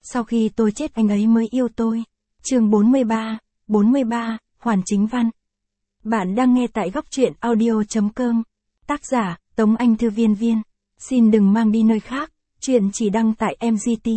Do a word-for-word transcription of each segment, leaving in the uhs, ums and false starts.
Sau khi tôi chết anh ấy mới yêu tôi. Chương bốn mươi ba, bốn mươi ba, Hoàn Chính Văn. Bạn đang nghe tại góc truyện audio chấm com. Tác giả, Tống Anh Thư Viên Viên. Xin đừng mang đi nơi khác, chuyện chỉ đăng tại em giê tê.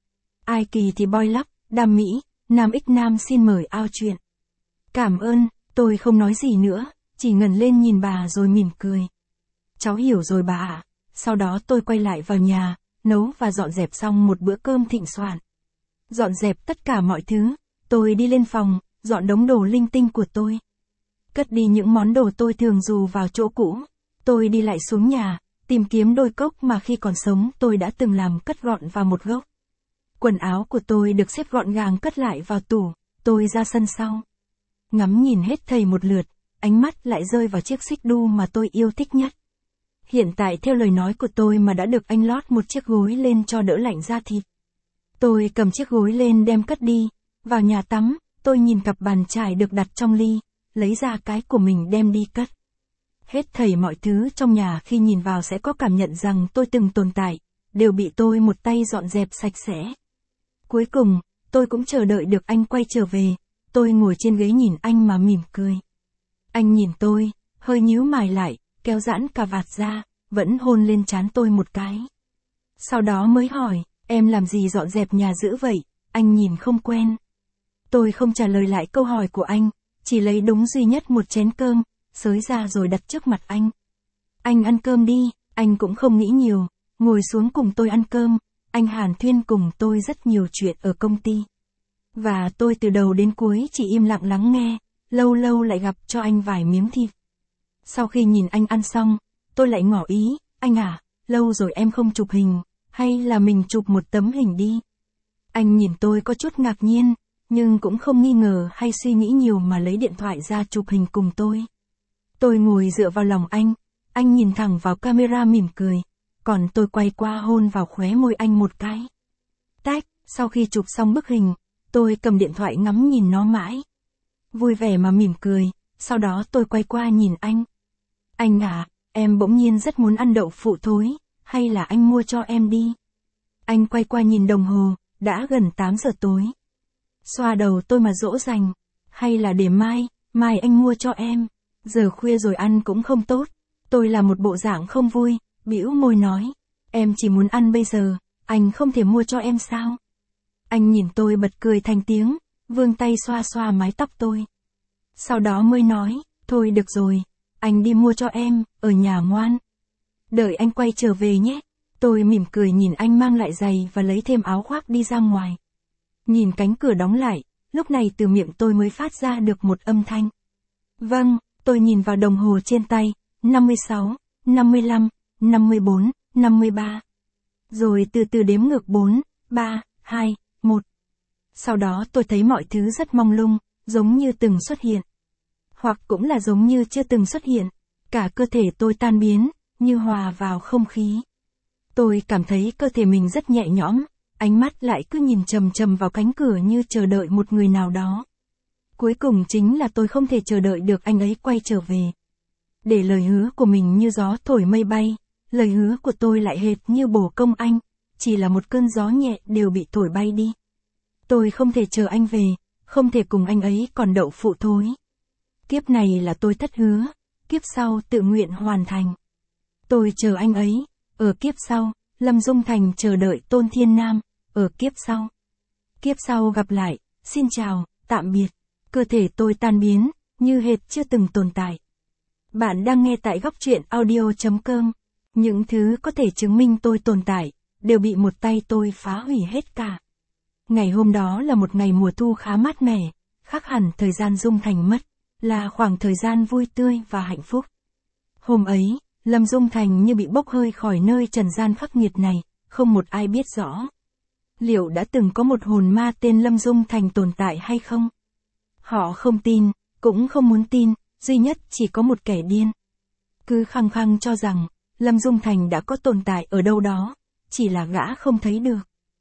Ai kỳ thì boy lắp, đam mỹ, Nam X Nam xin mời ao chuyện. Cảm ơn, tôi không nói gì nữa, chỉ ngẩng lên nhìn bà rồi mỉm cười. Cháu hiểu rồi bà ạ. Sau đó tôi quay lại vào nhà, nấu và dọn dẹp xong một bữa cơm thịnh soạn. Dọn dẹp tất cả mọi thứ, tôi đi lên phòng, dọn đống đồ linh tinh của tôi. Cất đi những món đồ tôi thường dù vào chỗ cũ. Tôi đi lại xuống nhà, tìm kiếm đôi cốc mà khi còn sống tôi đã từng làm cất gọn vào một gốc. Quần áo của tôi được xếp gọn gàng cất lại vào tủ, tôi ra sân sau. Ngắm nhìn hết thảy một lượt, ánh mắt lại rơi vào chiếc xích đu mà tôi yêu thích nhất. Hiện tại theo lời nói của tôi mà đã được anh lót một chiếc gối lên cho đỡ lạnh da thịt. Tôi cầm chiếc gối lên đem cất đi, vào nhà tắm, tôi nhìn cặp bàn chải được đặt trong ly, lấy ra cái của mình đem đi cất. Hết thảy mọi thứ trong nhà khi nhìn vào sẽ có cảm nhận rằng tôi từng tồn tại, đều bị tôi một tay dọn dẹp sạch sẽ. Cuối cùng, tôi cũng chờ đợi được anh quay trở về, tôi ngồi trên ghế nhìn anh mà mỉm cười. Anh nhìn tôi, hơi nhíu mày lại, kéo giãn cà vạt ra, vẫn hôn lên trán tôi một cái. Sau đó mới hỏi, em làm gì dọn dẹp nhà dữ vậy, anh nhìn không quen. Tôi không trả lời lại câu hỏi của anh, chỉ lấy đúng duy nhất một chén cơm, xới ra rồi đặt trước mặt anh. Anh ăn cơm đi, anh cũng không nghĩ nhiều, ngồi xuống cùng tôi ăn cơm, anh hàn thuyên cùng tôi rất nhiều chuyện ở công ty. Và tôi từ đầu đến cuối chỉ im lặng lắng nghe, lâu lâu lại gặp cho anh vài miếng thịt. Sau khi nhìn anh ăn xong, tôi lại ngỏ ý, anh à, lâu rồi em không chụp hình, hay là mình chụp một tấm hình đi. Anh nhìn tôi có chút ngạc nhiên, nhưng cũng không nghi ngờ hay suy nghĩ nhiều mà lấy điện thoại ra chụp hình cùng tôi. Tôi ngồi dựa vào lòng anh, anh nhìn thẳng vào camera mỉm cười, còn tôi quay qua hôn vào khóe môi anh một cái. Tách, sau khi chụp xong bức hình, tôi cầm điện thoại ngắm nhìn nó mãi. Vui vẻ mà mỉm cười, sau đó tôi quay qua nhìn anh. Anh à, em bỗng nhiên rất muốn ăn đậu phụ thối, hay là anh mua cho em đi? Anh quay qua nhìn đồng hồ, đã gần tám giờ tối. Xoa đầu tôi mà dỗ dành, hay là để mai, mai anh mua cho em, giờ khuya rồi ăn cũng không tốt. Tôi là một bộ dạng không vui, bĩu môi nói, em chỉ muốn ăn bây giờ, anh không thể mua cho em sao? Anh nhìn tôi bật cười thành tiếng, vươn tay xoa xoa mái tóc tôi. Sau đó mới nói, thôi được rồi, anh đi mua cho em, ở nhà ngoan. Đợi anh quay trở về nhé. Tôi mỉm cười nhìn anh mang lại giày và lấy thêm áo khoác đi ra ngoài. Nhìn cánh cửa đóng lại, lúc này từ miệng tôi mới phát ra được một âm thanh. Vâng, tôi nhìn vào đồng hồ trên tay, năm mươi sáu, năm mươi lăm, năm mươi bốn, năm mươi ba. Rồi từ từ đếm ngược bốn, ba, hai, một. Sau đó tôi thấy mọi thứ rất mông lung, giống như từng xuất hiện. Hoặc cũng là giống như chưa từng xuất hiện. Cả cơ thể tôi tan biến, như hòa vào không khí. Tôi cảm thấy cơ thể mình rất nhẹ nhõm, ánh mắt lại cứ nhìn chằm chằm vào cánh cửa như chờ đợi một người nào đó. Cuối cùng chính là tôi không thể chờ đợi được anh ấy quay trở về. Để lời hứa của mình như gió thổi mây bay, lời hứa của tôi lại hệt như bồ công anh, chỉ là một cơn gió nhẹ đều bị thổi bay đi. Tôi không thể chờ anh về, không thể cùng anh ấy còn đậu phụ thối. Kiếp này là tôi thất hứa, kiếp sau tự nguyện hoàn thành. Tôi chờ anh ấy, ở kiếp sau, Lâm Dung Thành chờ đợi Tôn Thiên Nam, ở kiếp sau. Kiếp sau gặp lại, xin chào, tạm biệt, cơ thể tôi tan biến, như hệt chưa từng tồn tại. Bạn đang nghe tại góc truyện audio chấm com. Những thứ có thể chứng minh tôi tồn tại, đều bị một tay tôi phá hủy hết cả. Ngày hôm đó là một ngày mùa thu khá mát mẻ, khác hẳn thời gian Dung Thành mất, là khoảng thời gian vui tươi và hạnh phúc. Hôm ấy, Lâm Dung Thành như bị bốc hơi khỏi nơi trần gian khắc nghiệt này, không một ai biết rõ. Liệu đã từng có một hồn ma tên Lâm Dung Thành tồn tại hay không? Họ không tin, cũng không muốn tin, duy nhất chỉ có một kẻ điên. Cứ khăng khăng cho rằng, Lâm Dung Thành đã có tồn tại ở đâu đó, chỉ là gã không thấy được.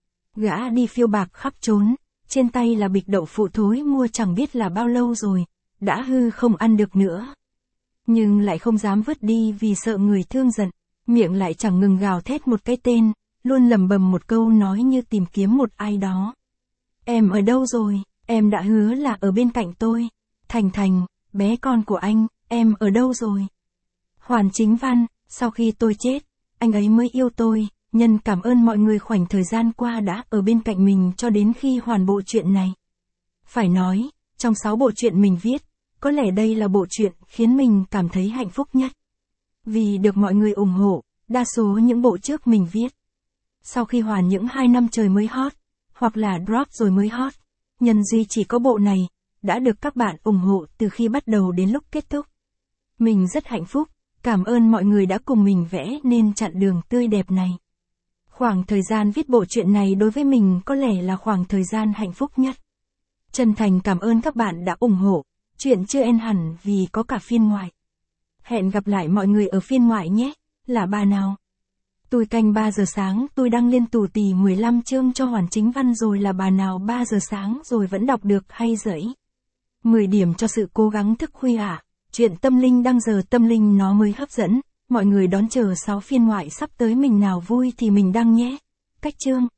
Gã đi phiêu bạc khắp trốn, trên tay là bịch đậu phụ thối mua chẳng biết là bao lâu rồi, đã hư không ăn được nữa. Nhưng lại không dám vứt đi vì sợ người thương giận, miệng lại chẳng ngừng gào thét một cái tên, luôn lẩm bẩm một câu nói như tìm kiếm một ai đó. Em ở đâu rồi, em đã hứa là ở bên cạnh tôi. Thành Thành, bé con của anh, em ở đâu rồi? Hoàn Chính Văn, sau khi tôi chết, anh ấy mới yêu tôi, nhân cảm ơn mọi người khoảnh thời gian qua đã ở bên cạnh mình cho đến khi hoàn bộ chuyện này. Phải nói, trong sáu bộ truyện mình viết, có lẽ đây là bộ truyện khiến mình cảm thấy hạnh phúc nhất. Vì được mọi người ủng hộ, đa số những bộ trước mình viết. Sau khi hoàn những hai năm trời mới hot, hoặc là drop rồi mới hot, nhân duy chỉ có bộ này, đã được các bạn ủng hộ từ khi bắt đầu đến lúc kết thúc. Mình rất hạnh phúc, cảm ơn mọi người đã cùng mình vẽ nên chặng đường tươi đẹp này. Khoảng thời gian viết bộ truyện này đối với mình có lẽ là khoảng thời gian hạnh phúc nhất. Chân thành cảm ơn các bạn đã ủng hộ, chuyện chưa end hẳn vì có cả phiên ngoại. Hẹn gặp lại mọi người ở phiên ngoại nhé, là bà nào? Tôi canh ba giờ sáng tôi đăng lên tù tì mười lăm chương cho Hoàn Chính Văn rồi, là bà nào ba giờ sáng rồi vẫn đọc được hay dẫy. mười điểm cho sự cố gắng thức khuya à? Chuyện tâm linh đăng giờ tâm linh nó mới hấp dẫn, mọi người đón chờ sáu phiên ngoại sắp tới mình nào vui thì mình đăng nhé. Cách chương.